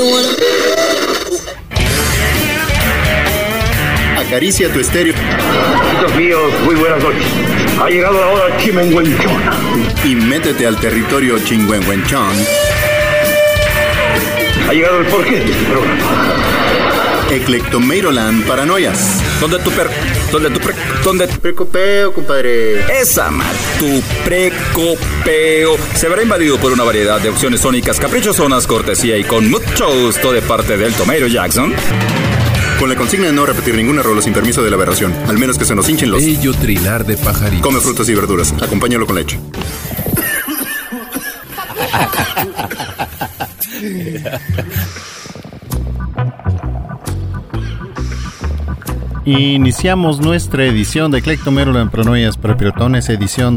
Acaricia tu estéreo. Amigos míos, muy buenas noches. Ha llegado la hora chimenguenchona. Y métete al territorio chingüengüenchón. Ha llegado el porqué de este programa. Eclectomeiroland Paranoias. ¿Dónde tu Precopeo, compadre? Esa mal, tu precopeo se verá invadido por una variedad de opciones sónicas caprichosonas, cortesía y con mucho gusto de parte del Tomeiro Jackson. Con la consigna de no repetir ninguna rola sin permiso de la aberración, al menos que se nos hinchen los... Bello trinar de pajaritos. Come frutas y verduras, acompáñalo con leche. Iniciamos nuestra edición de Eclectomeiroland Paranoias para Piratones, edición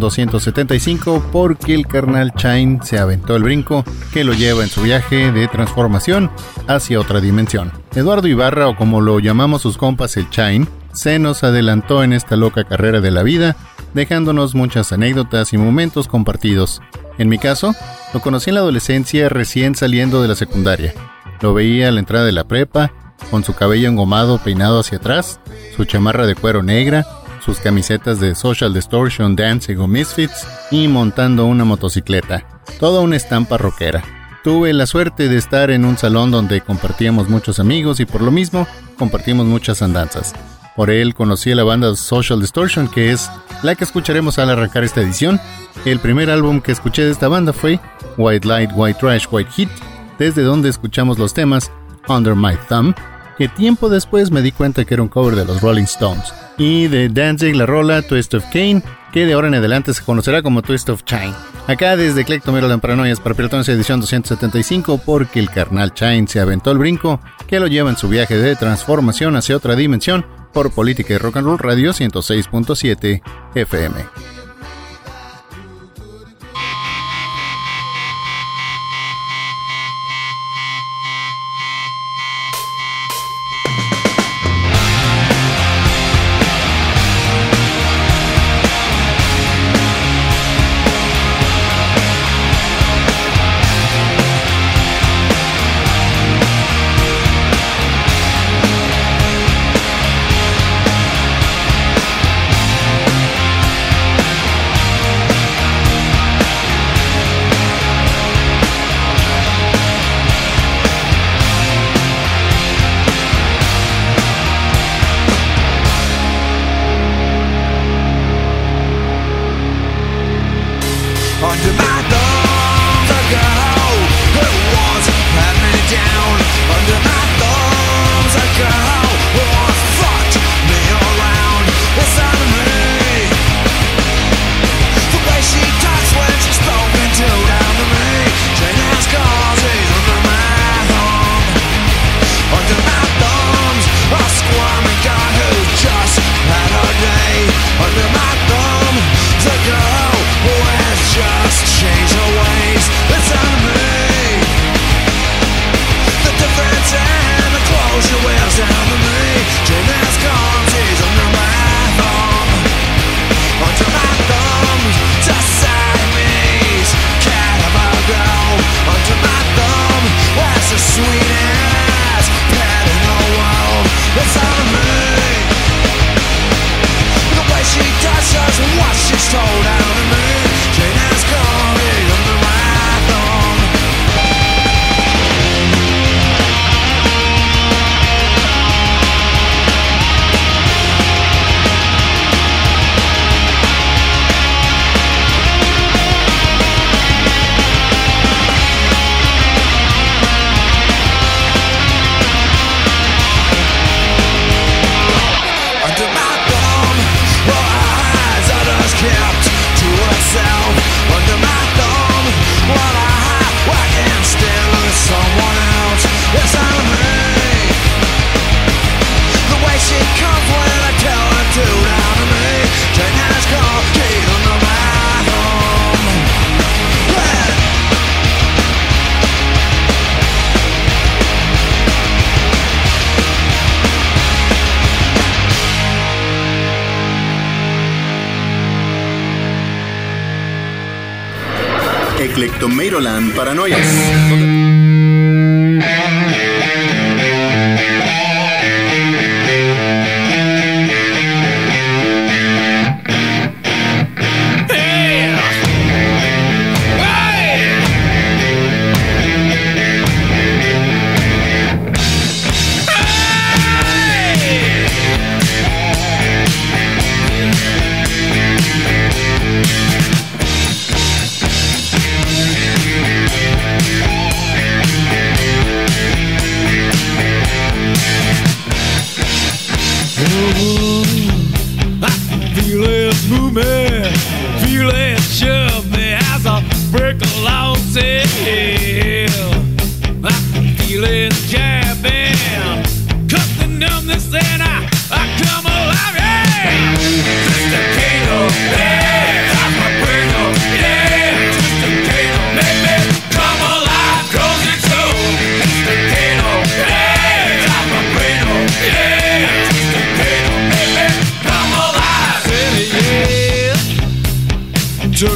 275, porque el carnal Chain se aventó el brinco que lo lleva en su viaje de transformación hacia otra dimensión. Eduardo Ibarra, o como lo llamamos sus compas el Chain, se nos adelantó en esta loca carrera de la vida, dejándonos muchas anécdotas y momentos compartidos. En mi caso, lo conocí en la adolescencia recién saliendo de la secundaria. Lo veía a la entrada de la prepa, con su cabello engomado peinado hacia atrás, su chamarra de cuero negra, sus camisetas de Social Distortion, Danzig o Misfits y montando una motocicleta. Toda una estampa rockera. Tuve la suerte de estar en un salón donde compartíamos muchos amigos y por lo mismo compartimos muchas andanzas. Por él conocí a la banda Social Distortion, que es la que escucharemos al arrancar esta edición. El primer álbum que escuché de esta banda fue White Light, White Trash, White Heat, desde donde escuchamos los temas Under My Thumb, que tiempo después me di cuenta que era un cover de los Rolling Stones, y de Danzig la rola Twist of Cain, que de ahora en adelante se conocerá como Twist of Chain. Acá desde Eclectomeiroland Paranoias para Piratones edición 275, porque el carnal Chain se aventó el brinco que lo lleva en su viaje de transformación hacia otra dimensión por Política y Rock and Roll Radio 106.7 FM. Eclectomeiroland Paranoias.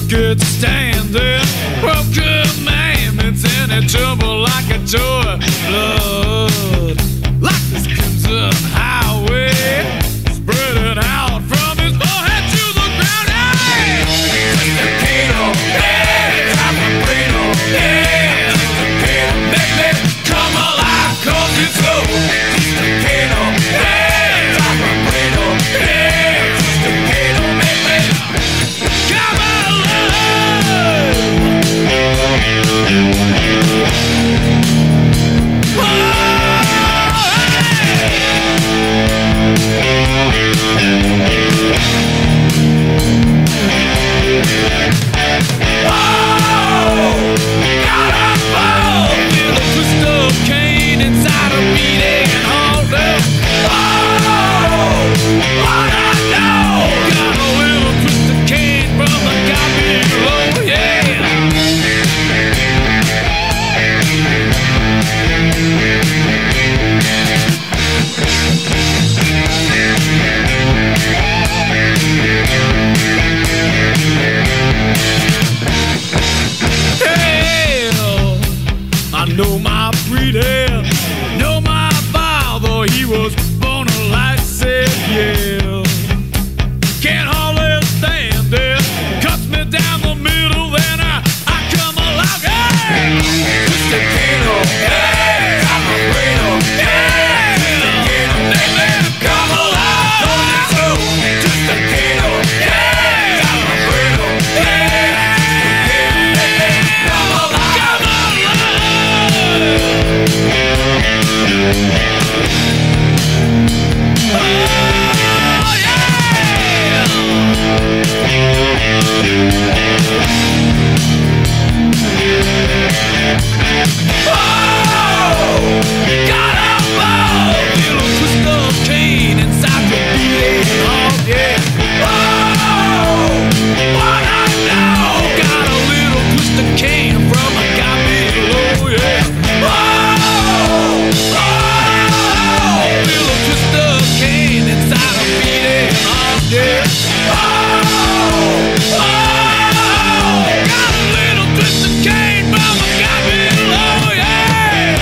good standing, broke commandments, and it trouble like a joy. Blood, like this crimson highway, spreading out from his forehead to the ground. Hey, Mr. Kato, hey, I'm a Kato, yeah, Mr. Kato, baby, come alive, 'cause it's so. Mr. Kato, hey, I'm a Kato, yeah, Mr. Kato, baby, come alive. I know my breeding, know my father, he was born a light set, yeah. Can't hardly stand it, cuts me down the middle, then I come alive, yeah. Mr. Kato, yeah, I'm a Kato, yeah. Mr. Kato, baby, come alive, Mr. Kato, yeah, I'm a Kato, yeah. Come alive, come alive. Oh, yeah! Oh, got a ball, little twist of cane inside the beating heart, yeah. Oh, what I know, got a little twist of cane from a guy below, yeah. Oh, little twist of cane inside a beating heart, yeah. Oh, got a little twist of cane from a guy below, yeah.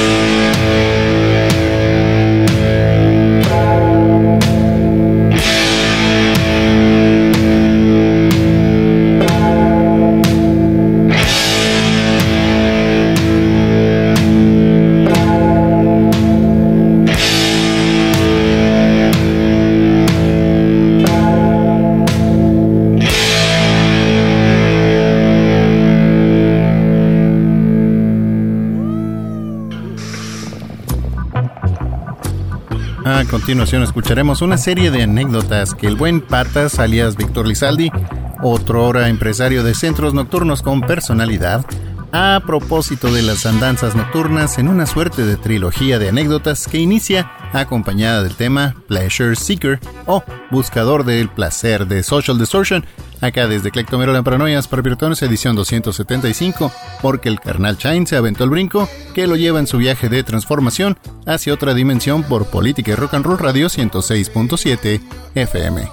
A continuación escucharemos una serie de anécdotas que el buen Patas, alias Víctor Lizaldi, otrora empresario de centros nocturnos con personalidad, a propósito de las andanzas nocturnas en una suerte de trilogía de anécdotas que inicia acompañada del tema Pleasure Seeker o Buscador del Placer de Social Distortion, acá desde Clectomero en Paranoias para Piratones, edición 275, porque el carnal Chain se aventó el brinco que lo lleva en su viaje de transformación hacia otra dimensión por Política y Rock and Roll Radio 106.7 FM.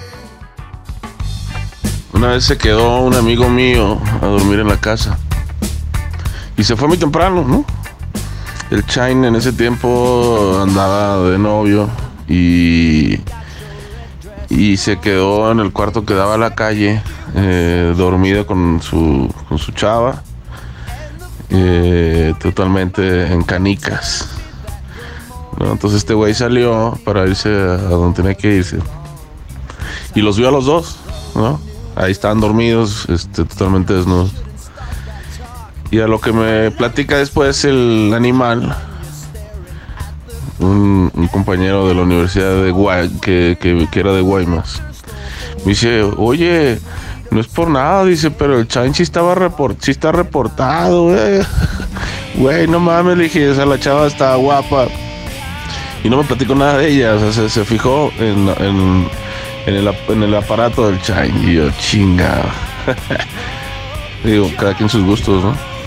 Una vez se quedó un amigo mío a dormir en la casa y se fue muy temprano, ¿no? El Chain en ese tiempo andaba de novio y se quedó en el cuarto que daba a la calle, dormido con su chava, totalmente en canicas, ¿no? Entonces este güey salió para irse a donde tenía que irse y los vio a los dos, ¿no? Ahí estaban dormidos, totalmente desnudos. Y a lo que me platica después el animal, un compañero de la universidad de que era de Guaymas, me dice, oye, no es por nada, dice, pero el Chain sí está reportado, güey. Güey, no mames, le dije, esa la chava está guapa. Y no me platicó nada de ella, o sea, se fijó en el aparato del Chain. Y yo, chingado. Digo, cada quien sus gustos, ¿no?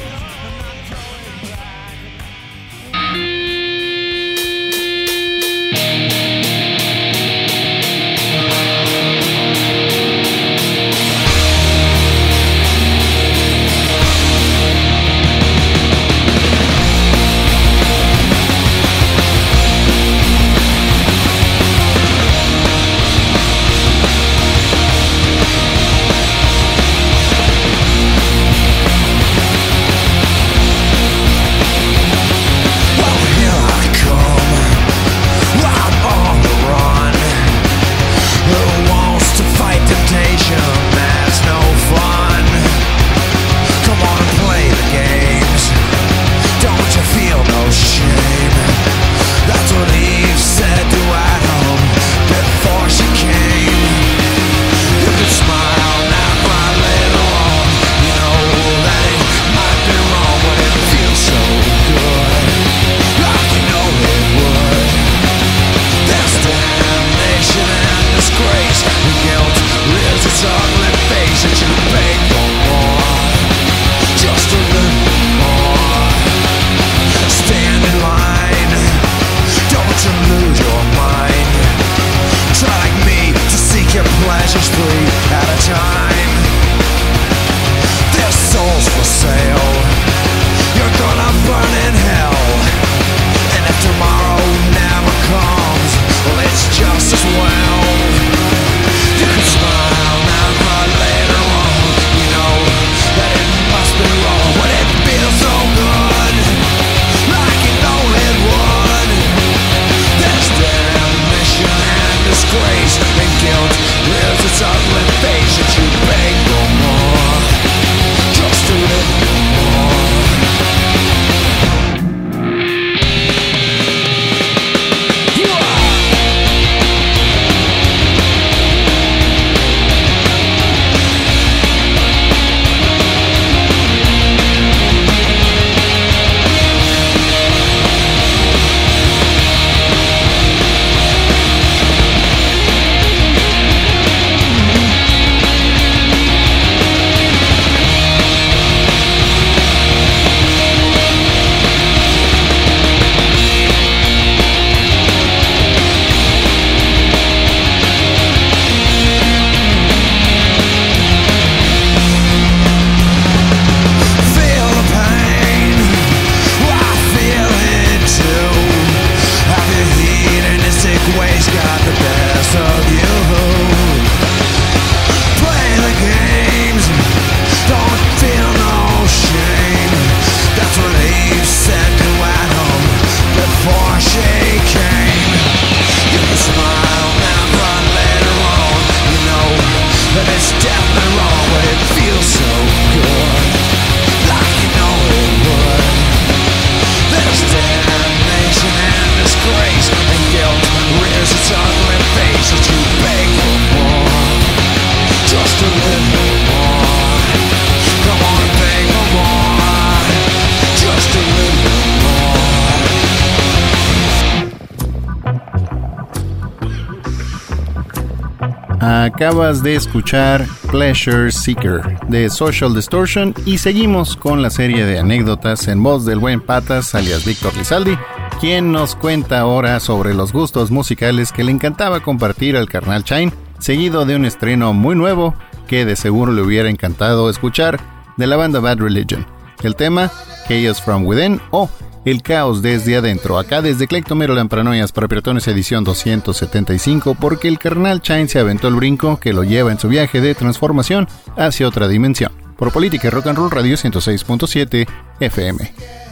Acabas de escuchar Pleasure Seeker de Social Distortion y seguimos con la serie de anécdotas en voz del buen Patas, alias Víctor Lizaldi, quien nos cuenta ahora sobre los gustos musicales que le encantaba compartir al carnal Chain, seguido de un estreno muy nuevo que de seguro le hubiera encantado escuchar de la banda Bad Religion. El tema, Chaos from Within o El Caos desde Adentro, acá desde Clectomeroland Paranoias para Piratones edición 275, porque el carnal Chain se aventó el brinco que lo lleva en su viaje de transformación hacia otra dimensión. Por Política y Rock and Roll Radio 106.7 FM.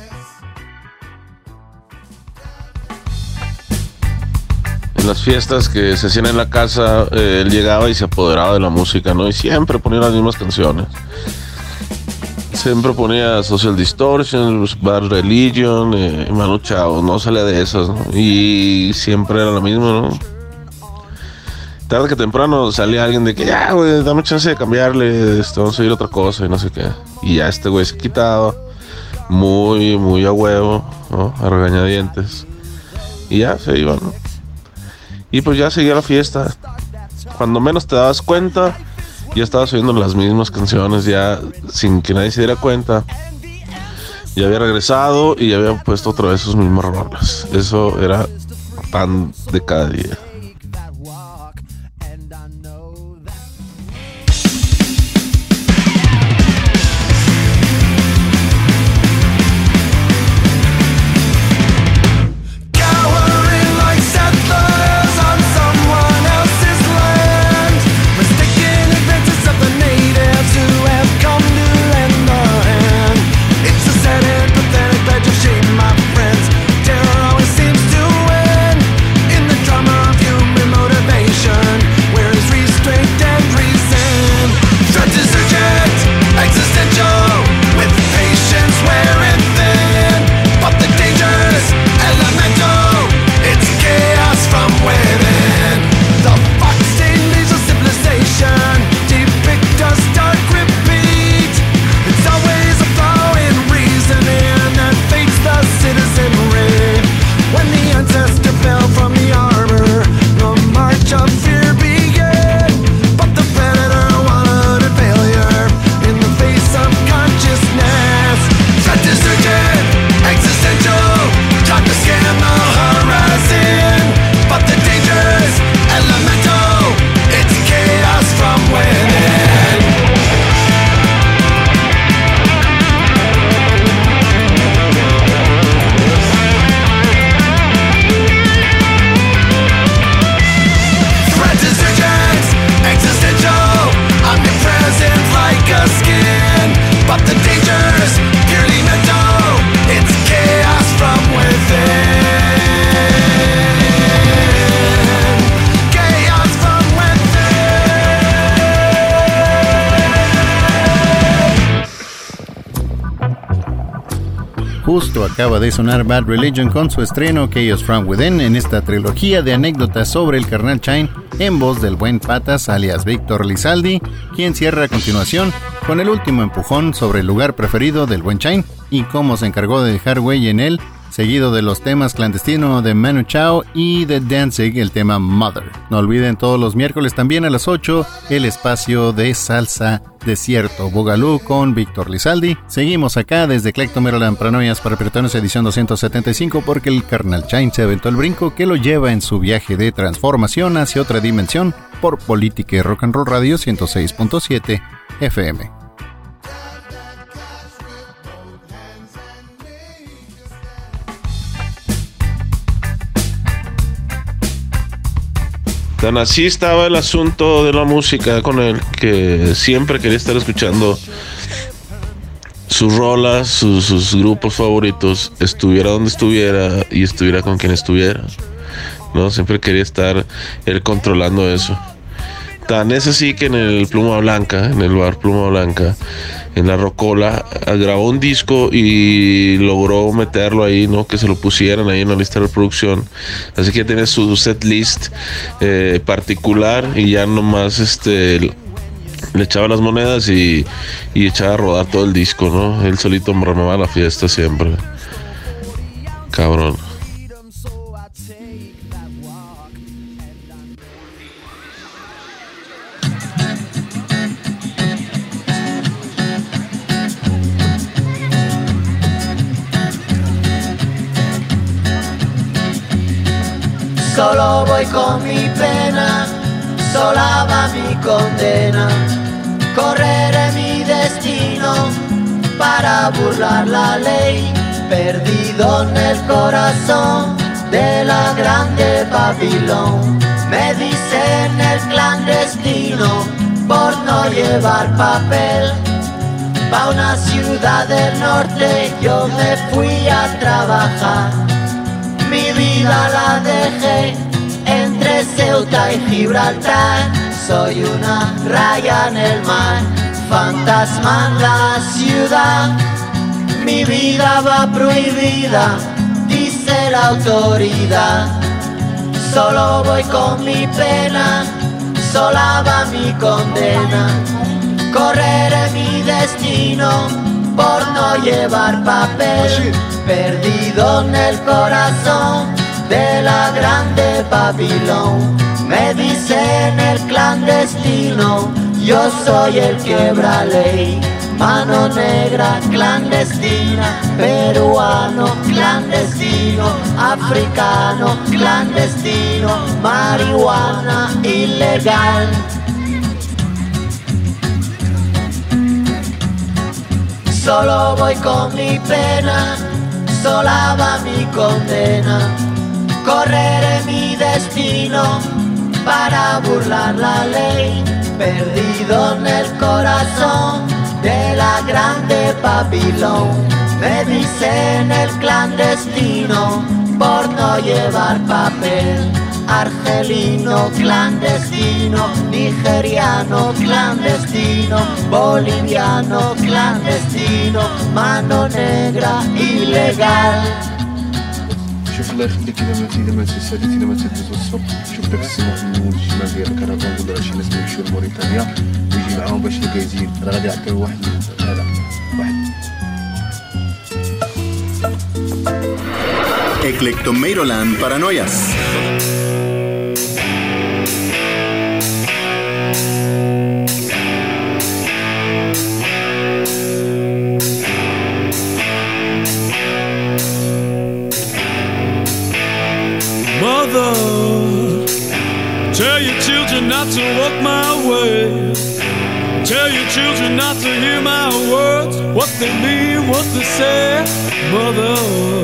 En las fiestas que se hacían en la casa, él llegaba y se apoderaba de la música, ¿no? Y siempre ponía las mismas canciones. Siempre ponía Social Distortion, Bad Religion, Manu Chao, no salía de esas, ¿no? Y siempre era lo mismo, ¿no? Tarde que temprano salía alguien de que ya, güey, dame chance de cambiarle, vamos a oír otra cosa y no sé qué. Y ya este güey se quitaba muy a huevo, ¿no? A regañadientes. Y ya se iba, ¿no? Y pues ya seguía la fiesta. Cuando menos te dabas cuenta, ya estabas oyendo las mismas canciones, ya sin que nadie se diera cuenta. Ya había regresado y ya había puesto otra vez sus mismas rolas. Eso era pan de cada día. Justo acaba de sonar Bad Religion con su estreno Chaos from Within en esta trilogía de anécdotas sobre el carnal Chain en voz del buen Patas alias Víctor Lizaldi, quien cierra a continuación con el último empujón sobre el lugar preferido del buen Chain y cómo se encargó de dejar huella en él, seguido de los temas Clandestino de Manu Chao y de Danzig el tema Mother. No olviden todos los miércoles también a las 8 el espacio de Salsa Desierto Bogalú con Víctor Lizaldi. Seguimos acá desde Clectomeroland Paranoias para Piratones edición 275 porque el carnal Chain se aventó el brinco que lo lleva en su viaje de transformación hacia otra dimensión por Política y Rock and Roll Radio 106.7 FM. Tan así estaba el asunto de la música con él, que siempre quería estar escuchando sus rolas, sus grupos favoritos, estuviera donde estuviera y estuviera con quien estuviera, ¿no? Siempre quería estar él controlando eso. Tan es así que en el Pluma Blanca, en el bar Pluma Blanca, en la Rocola, grabó un disco y logró meterlo ahí, ¿no? Que se lo pusieran ahí en la lista de reproducción. Así que tiene su set list particular y ya nomás le echaba las monedas y echaba a rodar todo el disco, ¿no? Él solito remaba la fiesta siempre. Cabrón. Solo voy con mi pena, sola va mi condena. Correré mi destino para burlar la ley, perdido en el corazón de la grande Babilón. Me dicen el clandestino por no llevar papel. Pa' una ciudad del norte yo me fui a trabajar. Mi vida la dejé entre Ceuta y Gibraltar. Soy una raya en el mar, fantasma en la ciudad. Mi vida va prohibida, dice la autoridad. Solo voy con mi pena, sola va mi condena. Correré mi destino por no llevar papel, perdido en el corazón de la grande Babilón. Me dicen el clandestino, yo soy el quebra ley. Mano negra clandestina, peruano clandestino, africano clandestino, marihuana ilegal. Solo voy con mi pena, sola va mi condena. Correré mi destino para burlar la ley, perdido en el corazón de la grande Babilón. Me dicen el clandestino por no llevar papel. Argelino clandestino, nigeriano clandestino, boliviano clandestino, mano negra ilegal. شوف الله يخليك اذا ما تسالي اذا ما تدوز الصبح شوف داك السماء من الشمال ديال الكرفان ولا شي ناس يمشيو لموريتانيا ويجي معاهم باش الكايزين راه غادي يعطيو واحد هذا واحد Eclectomeiroland Paranoias. Mother, tell your children not to walk my way. Tell your children not to hear my words, what they mean, what they say. Mother,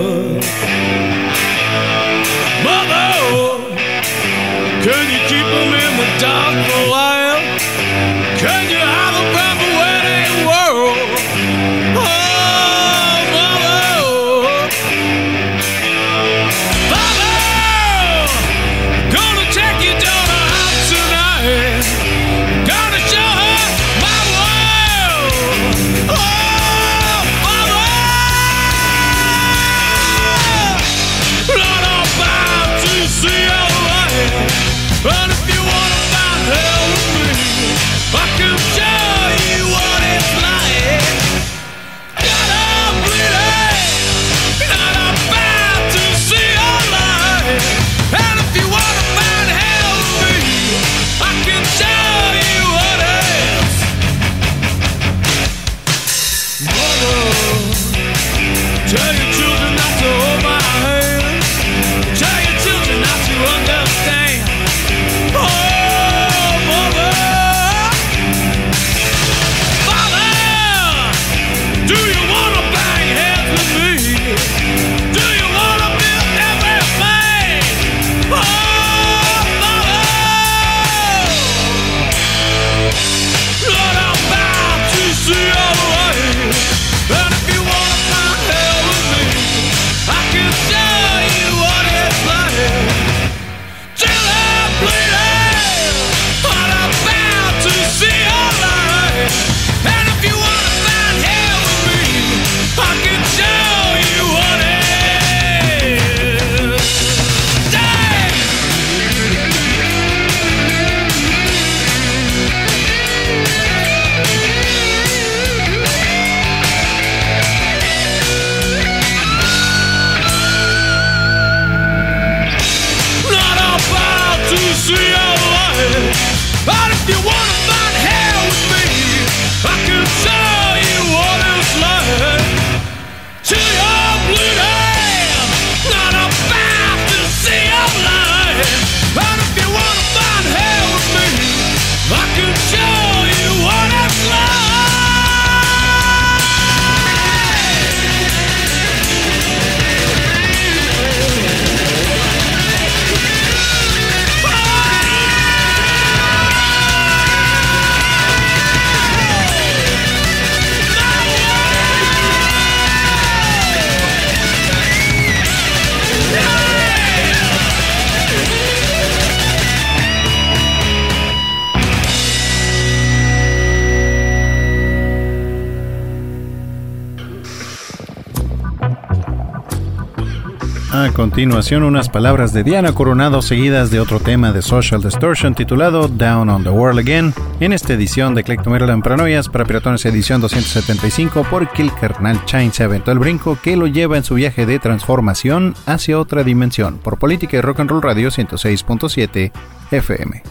Mother, can you keep them in the dark for a while? Can you have a proper wedding world? Oh, Mother, Mother, gonna take your daughter out tonight. Gonna show her my world. Oh, Mother. A continuación, unas palabras de Diana Coronado seguidas de otro tema de Social Distortion titulado Down on the World Again, en esta edición de Clectomero en Paranoias para Piratones edición 275, porque el carnal Chain se aventó el brinco que lo lleva en su viaje de transformación hacia otra dimensión, por Política y Rock and Roll Radio 106.7 FM.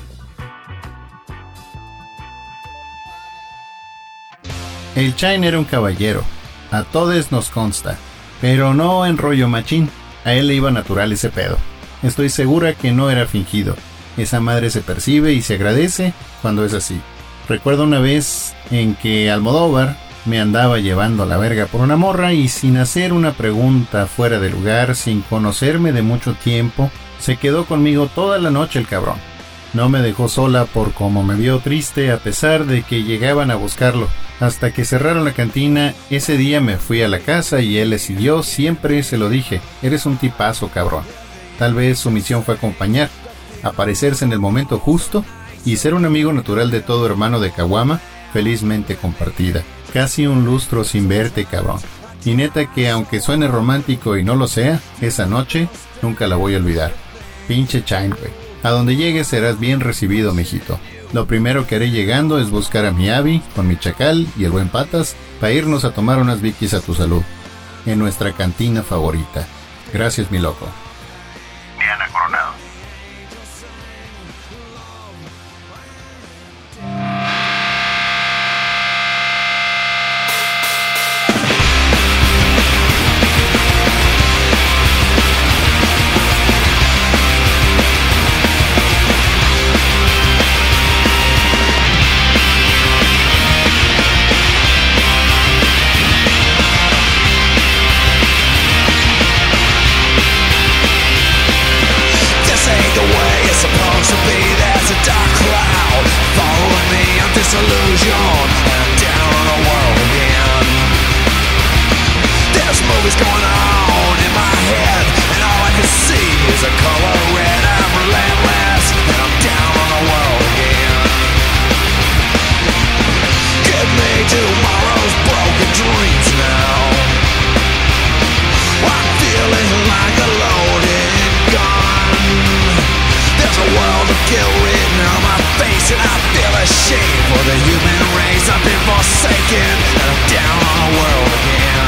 El Chain era un caballero, a todos nos consta, pero no en rollo machín. A él le iba natural ese pedo. Estoy segura que no era fingido. Esa madre se percibe y se agradece cuando es así. Recuerdo una vez en que Almodóvar me andaba llevando a la verga por una morra y sin hacer una pregunta fuera de lugar, sin conocerme de mucho tiempo, se quedó conmigo toda la noche el cabrón. No me dejó sola por como me vio triste a pesar de que llegaban a buscarlo. Hasta que cerraron la cantina, ese día me fui a la casa y él le siguió, siempre se lo dije, eres un tipazo cabrón. Tal vez su misión fue acompañar, aparecerse en el momento justo y ser un amigo natural de todo hermano de Caguama, felizmente compartida. Casi un lustro sin verte cabrón. Y neta que aunque suene romántico y no lo sea, esa noche nunca la voy a olvidar. Pinche Chain, güey. A donde llegues serás bien recibido, mijito. Lo primero que haré llegando es buscar a mi Abby, con mi chacal y el buen Patas, para irnos a tomar unas Vicky's a tu salud, en nuestra cantina favorita. Gracias, mi loco. Diana Coronado. Disillusion and down on the world again. There's movies going on in my head, and all I can see is a color red. I'm relentless, and I'm down on the world again. Give me tomorrow's broken dreams now. I'm feeling like a loaded gun. There's a world of guilt written on my face, and I feel ashamed for the human race. I've been forsaken, and I'm down on the world again.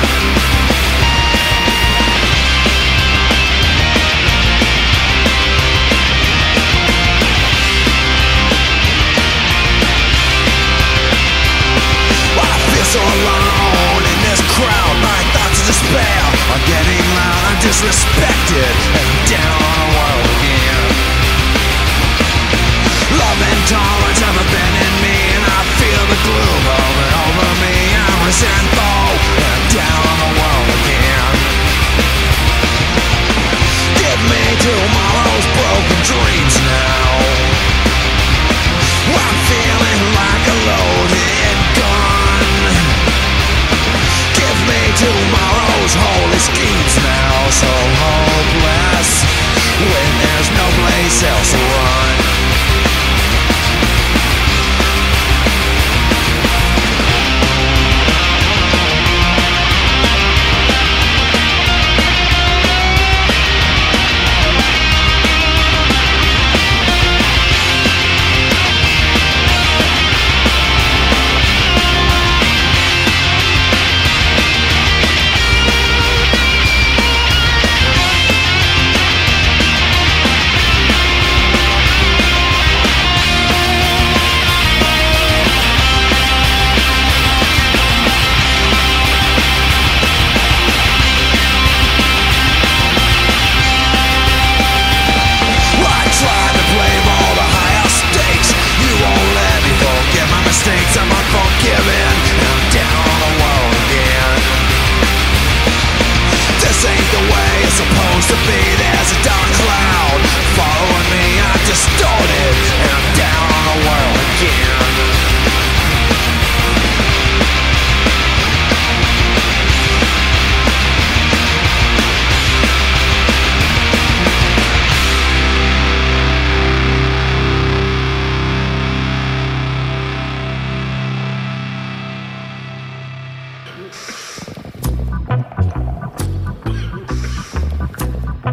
I feel so alone in this crowd. My thoughts of despair are getting loud. I'm disrespected, and I'm down on the world again. Love and tolerance haven't been in me, and I feel the gloom hovering over me. I'm resentful, and I'm down on the world again. Give me tomorrow's broken dreams now. I'm feeling like a loaded gun. Give me tomorrow's holy schemes now. So hopeless when there's no place else to run.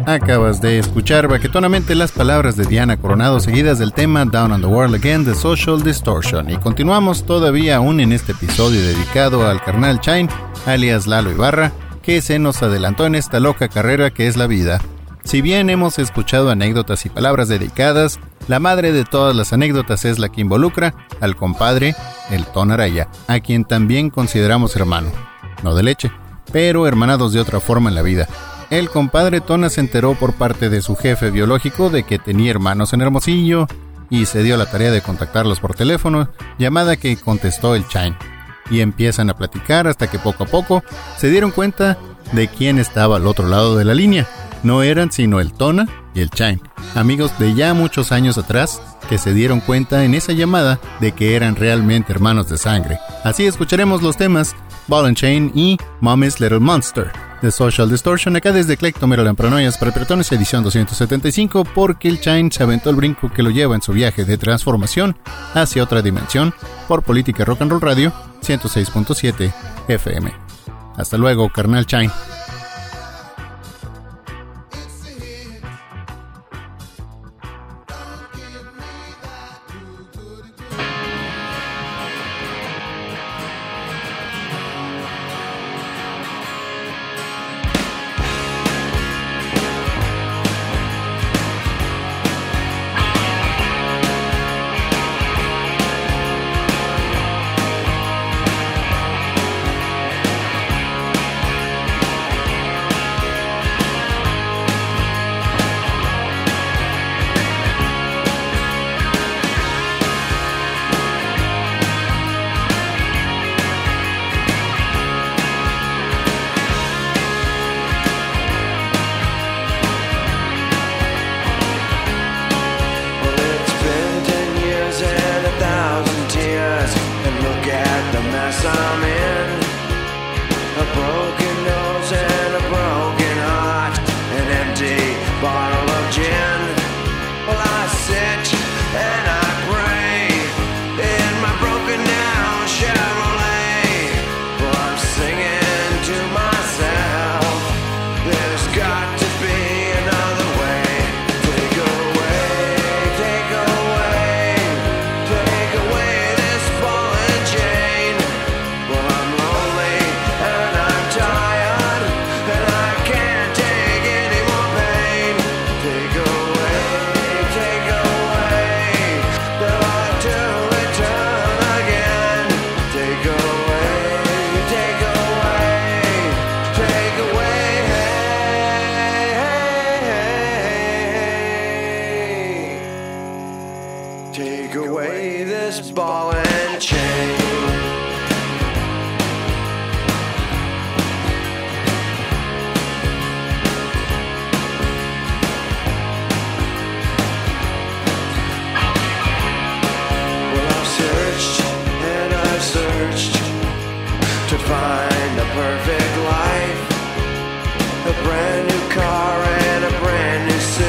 Acabas de escuchar baquetonamente las palabras de Diana Coronado seguidas del tema Down on the World Again de Social Distortion. Y continuamos todavía aún en este episodio dedicado al carnal Chain, alias Lalo Ibarra, que se nos adelantó en esta loca carrera que es la vida. Si bien hemos escuchado anécdotas y palabras dedicadas, la madre de todas las anécdotas es la que involucra al compadre, el Ton Araya, a quien también consideramos hermano. No de leche, pero hermanados de otra forma en la vida. El compadre Tona se enteró por parte de su jefe biológico de que tenía hermanos en Hermosillo y se dio la tarea de contactarlos por teléfono, llamada que contestó el Chain. Y empiezan a platicar hasta que poco a poco se dieron cuenta de quién estaba al otro lado de la línea. No eran sino el Tona y el Chain, amigos de ya muchos años atrás, que se dieron cuenta en esa llamada de que eran realmente hermanos de sangre. Así escucharemos los temas Ball and Chain y Mommy's Little Monster de Social Distortion, acá desde Clectomerolan Paranoias para Pretones, edición 275, porque el Chain se aventó el brinco que lo lleva en su viaje de transformación hacia otra dimensión por Política Rock and Roll Radio 106.7 FM. Hasta luego, carnal Chain.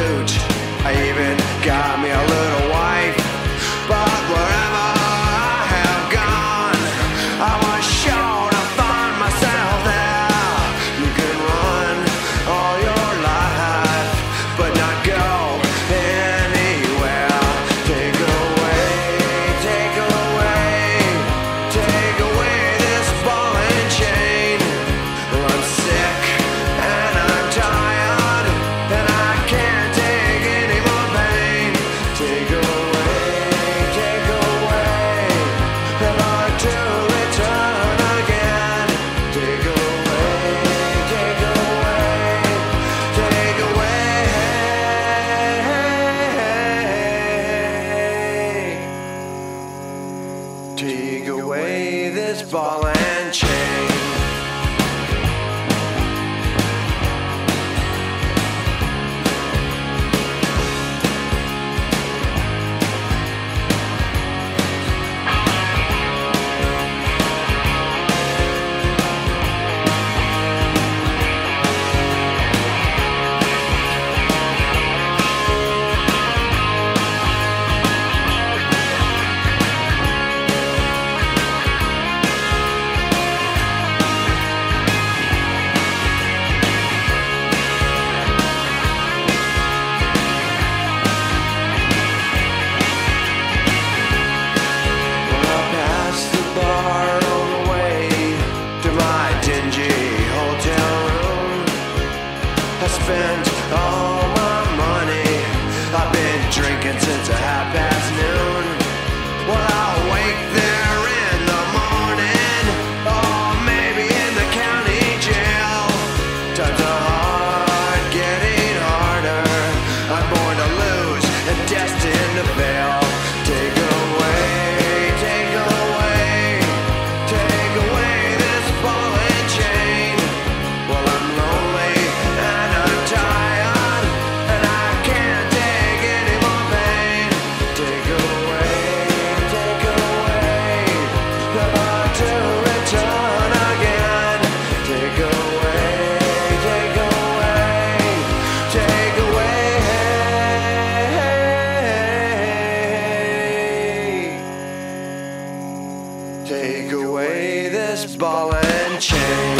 Got me a little wife, but wherever I spent all my money. I've been drinking since a half past noon. Well, I'll wake there in the morning, or maybe in the county jail. Times are hard, getting harder. I'm born to lose and destined to fail. Take away, take away, take away this ball and chain. Well, I'm lonely and I'm tired, and I can't take any more pain. Take away, never to return again. Take away, take away, take away. Take away this ball and chain.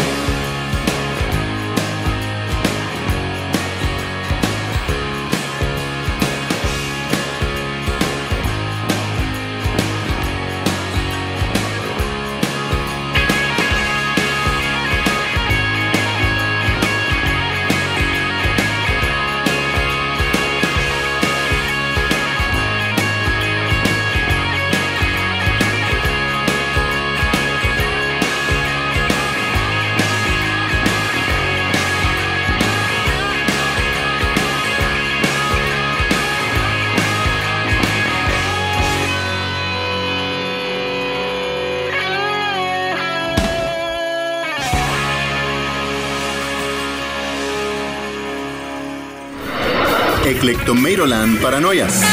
Eclectomeiroland Paranoias.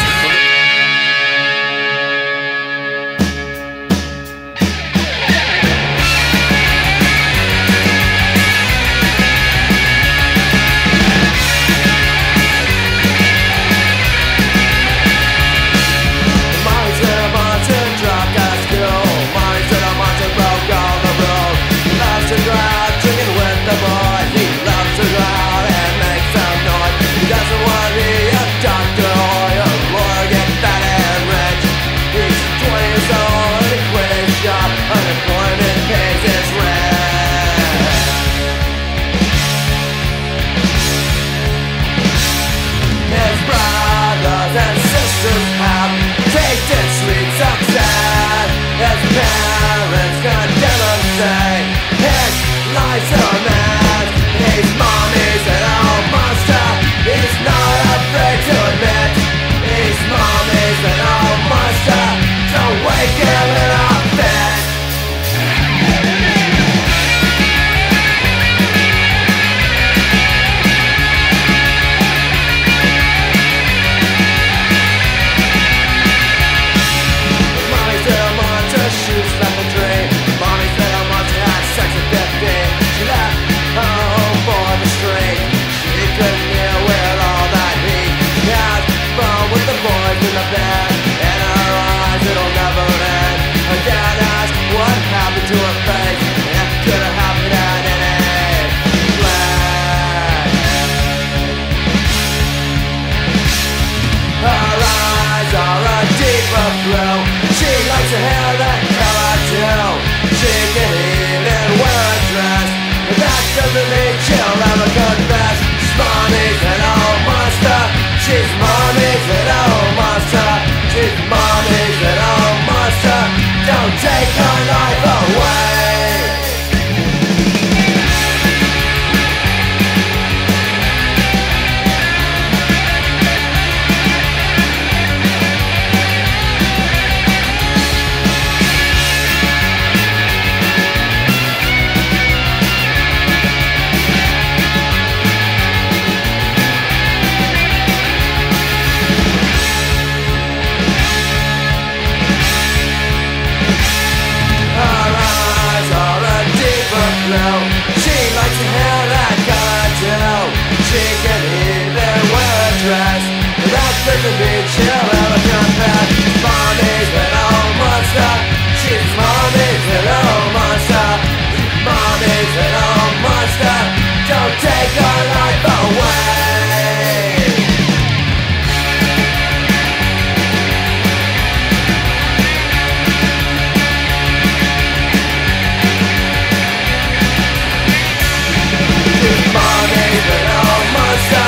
Money, but oh, monster.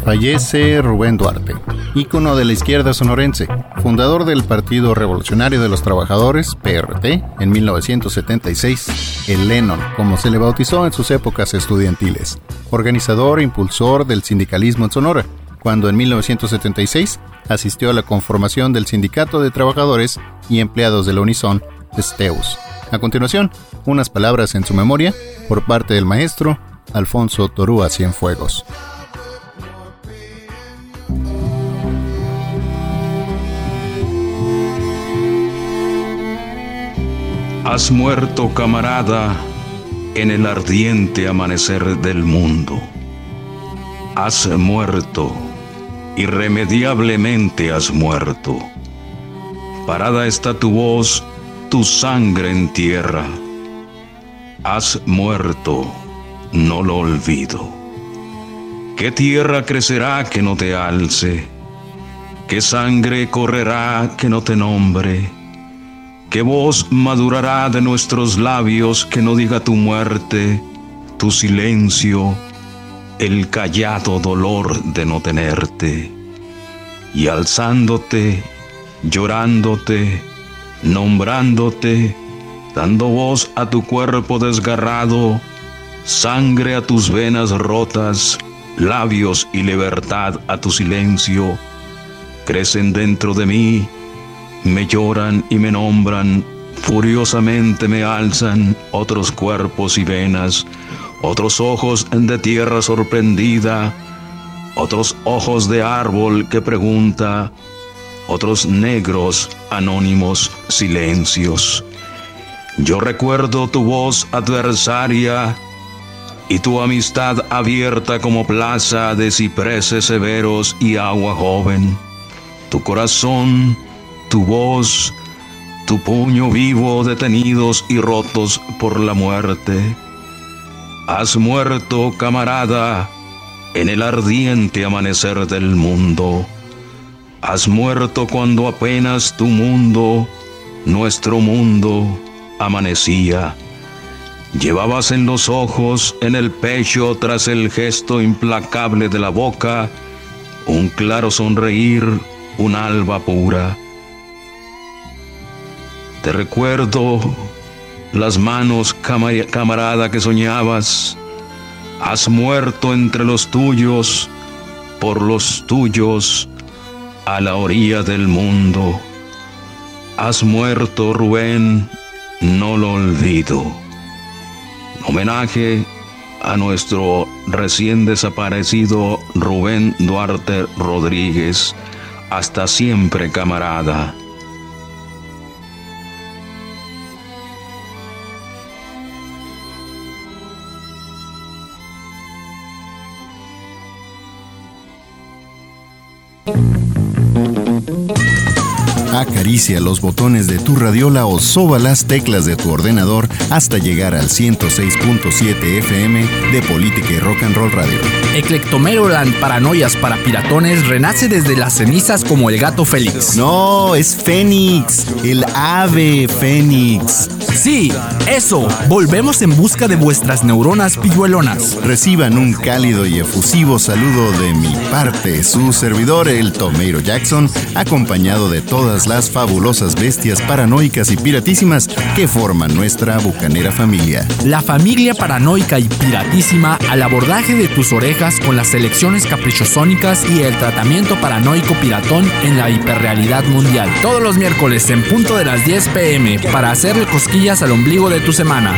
Fallece Rubén Duarte, ícono de la izquierda sonorense, fundador del Partido Revolucionario de los Trabajadores, PRT, en 1976, el Lennon, como se le bautizó en sus épocas estudiantiles, organizador e impulsor del sindicalismo en Sonora, cuando en 1976 asistió a la conformación del Sindicato de Trabajadores y Empleados de la Unison, STEUS. A continuación, unas palabras en su memoria por parte del maestro Alfonso Torúa Cienfuegos. Has muerto, camarada, en el ardiente amanecer del mundo. Has muerto, irremediablemente has muerto. Parada está tu voz, tu sangre en tierra. Has muerto, no lo olvido. ¿Qué tierra crecerá que no te alce? ¿Qué sangre correrá que no te nombre? ¿Qué voz madurará de nuestros labios que no diga tu muerte, tu silencio, el callado dolor de no tenerte? Y alzándote, llorándote, nombrándote, dando voz a tu cuerpo desgarrado, sangre a tus venas rotas, labios y libertad a tu silencio, crecen dentro de mí, me lloran y me nombran, furiosamente me alzan otros cuerpos y venas, otros ojos de tierra sorprendida, otros ojos de árbol que pregunta, otros negros, anónimos silencios. Yo recuerdo tu voz adversaria y tu amistad abierta como plaza de cipreses severos y agua joven. Tu corazón, tu voz, tu puño vivo detenidos y rotos por la muerte. Has muerto, camarada, en el ardiente amanecer del mundo. Has muerto cuando apenas tu mundo, nuestro mundo, amanecía. Llevabas en los ojos, en el pecho, tras el gesto implacable de la boca, un claro sonreír, un alba pura. Te recuerdo las manos, camarada, que soñabas. Has muerto entre los tuyos, por los tuyos, a la orilla del mundo. Has muerto, Rubén, no lo olvido. Homenaje a nuestro recién desaparecido Rubén Duarte Rodríguez. Hasta siempre, camarada. Acaricia los botones de tu radiola o soba las teclas de tu ordenador hasta llegar al 106.7 FM de Política y Rock and Roll Radio. Eclectomeroland Paranoias para Piratones renace desde las cenizas como el gato Félix. No, es Fénix, el ave Fénix. Sí, eso. Volvemos en busca de vuestras neuronas pilluelonas. Reciban un cálido y efusivo saludo de mi parte, su servidor, el Tomeiro Jackson, acompañado de todas las fabulosas bestias paranoicas y piratísimas que forman nuestra bucanera familia. La familia paranoica y piratísima al abordaje de tus orejas con las selecciones caprichosónicas y el tratamiento paranoico piratón en la hiperrealidad mundial. Todos los miércoles en punto de las 10 p.m. para hacerle cosquillas al ombligo de tu semana.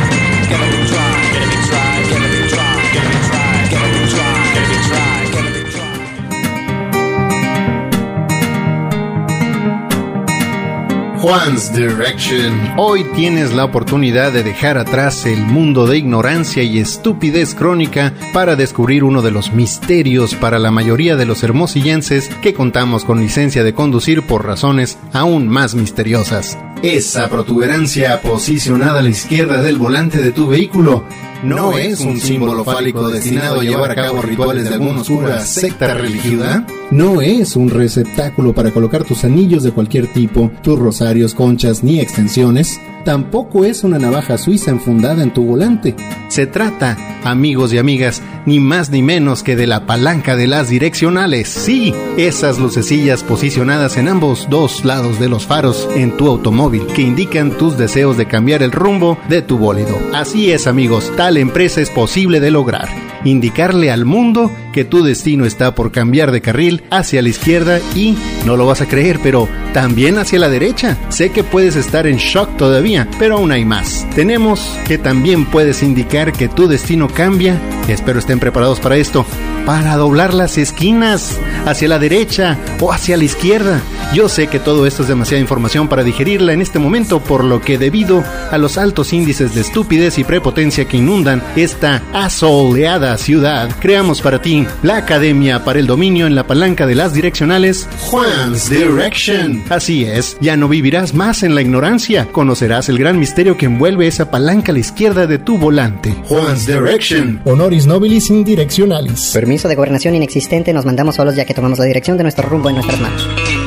Juan's Direction. Hoy tienes la oportunidad de dejar atrás el mundo de ignorancia y estupidez crónica para descubrir uno de los misterios para la mayoría de los hermosillenses que contamos con licencia de conducir por razones aún más misteriosas. Esa protuberancia posicionada a la izquierda del volante de tu vehículo no es un símbolo fálico destinado a llevar a cabo rituales de alguna oscura secta religiosa. No es un receptáculo para colocar tus anillos de cualquier tipo, tus rosarios, conchas ni extensiones. Tampoco es una navaja suiza enfundada en tu volante. Se trata, amigos y amigas, ni más ni menos que de la palanca de las direccionales. Sí, esas lucecillas posicionadas en ambos dos lados de los faros en tu automóvil que indican tus deseos de cambiar el rumbo de tu bólido. Así es, amigos, tal empresa es posible de lograr. Indicarle al mundo que tu destino está por cambiar de carril hacia la izquierda y, no lo vas a creer, pero también hacia la derecha. Sé que puedes estar en shock todavía, pero aún hay más. Tenemos que también puedes indicar que tu destino cambia, espero estén preparados para esto, para doblar las esquinas hacia la derecha o hacia la izquierda. Yo sé que todo esto es demasiada información para digerirla en este momento, por lo que debido a los altos índices de estupidez y prepotencia que inundan esta asoleada ciudad, creamos para ti la Academia para el Dominio en la Palanca de las Direccionales, Juan's Direction. Así es, ya no vivirás más en la ignorancia, conocerás el gran misterio que envuelve esa palanca a la izquierda de tu volante. Juan's Direction. Honoris Nobilis in Directionalis. Permiso de gobernación inexistente, nos mandamos solos ya que tomamos la dirección de nuestro rumbo en nuestras manos.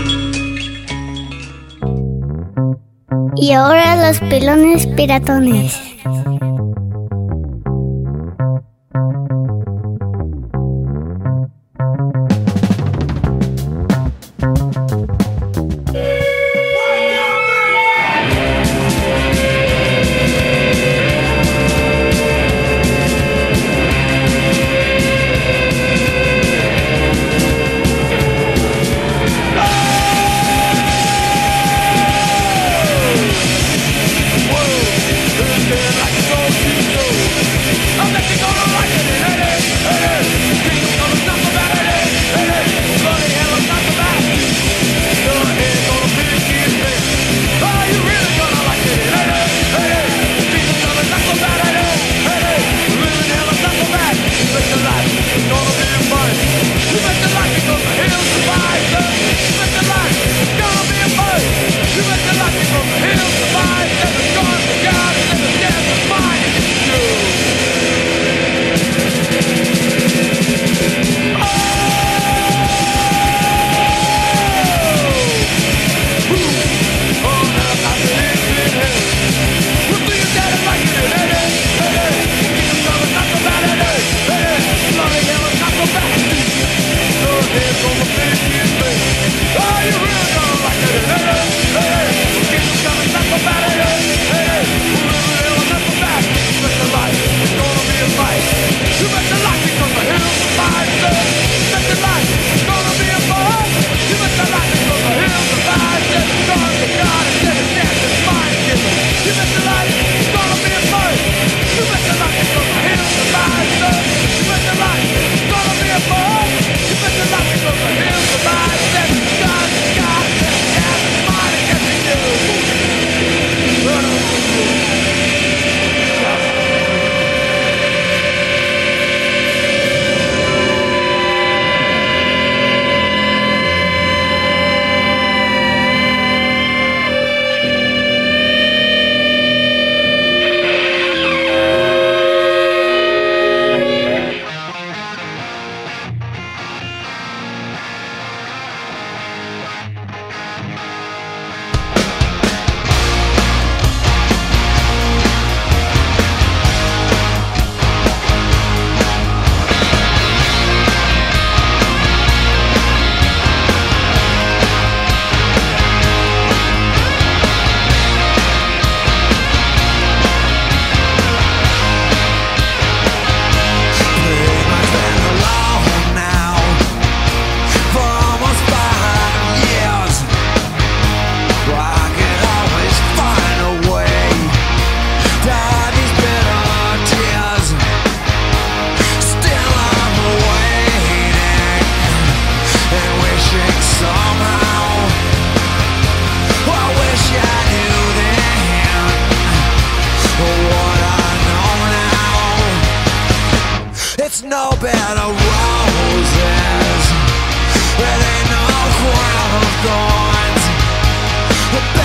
Y ahora los pelones piratones.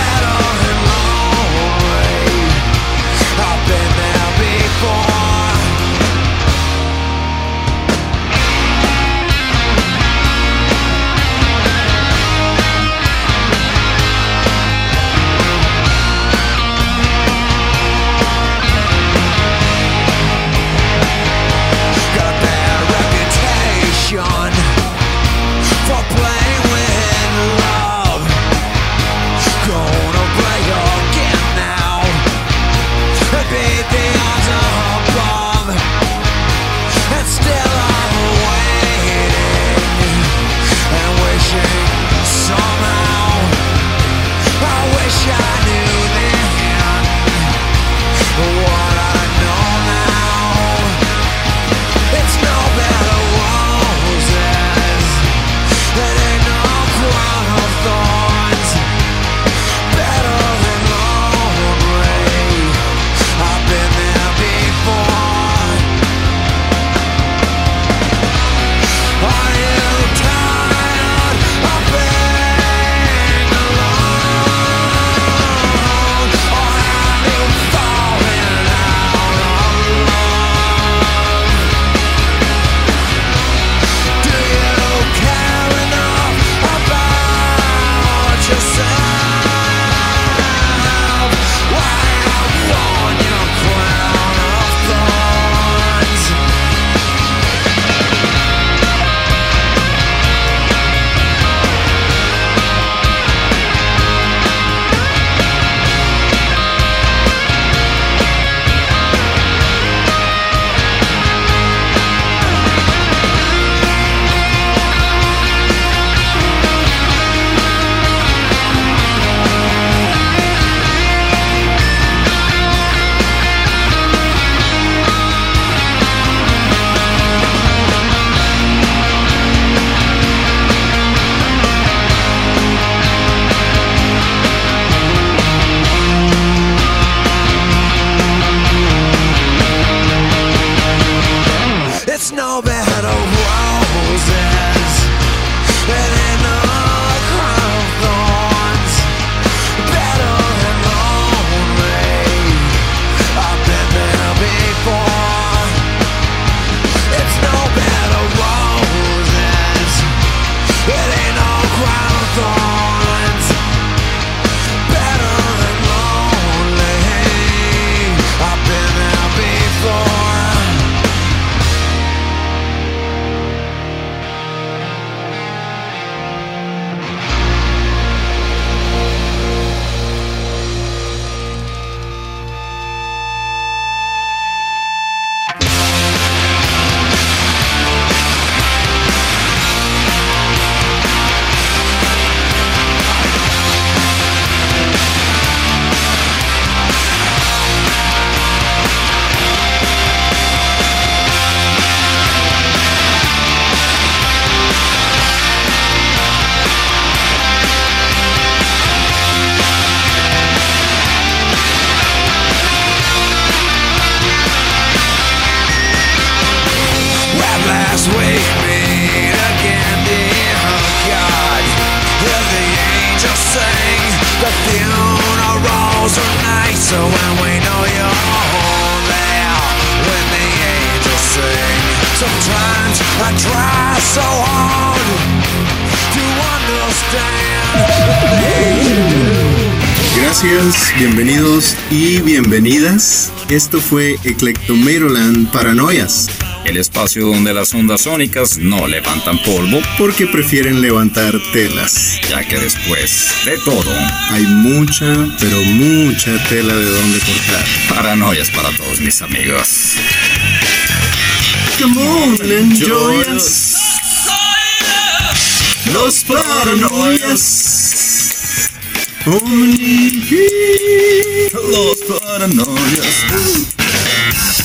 I've been there before. what I know now. It's no better roses, it ain't no crown of thorns. Better than lonely, I've been there before. Are you tired of being alone? Or have you fallen out of love? Do you care enough about yourself? Why have you worn your crown of thorns? It's no bed of roses, it ain't no crown of thorns. Better than lonely, I've been there before. It's no bed of roses, it ain't no crown of thorns. Better than lonely, I've been there before. Last week meet again, dear God. Hear the angels sing. The funerals are nicer when we know you're there. When the angels sing, sometimes I try so hard to understand the things you do. Gracias, bienvenidos y bienvenidas. Esto fue Eclectomeroland Paranoias. El espacio donde las ondas sónicas no levantan polvo, Porque prefieren levantar telas. ya que después de todo, Hay mucha, pero mucha tela de donde cortar. paranoias para todos mis amigos. Come on, enjoy us. Los paranoias. Los paranoias.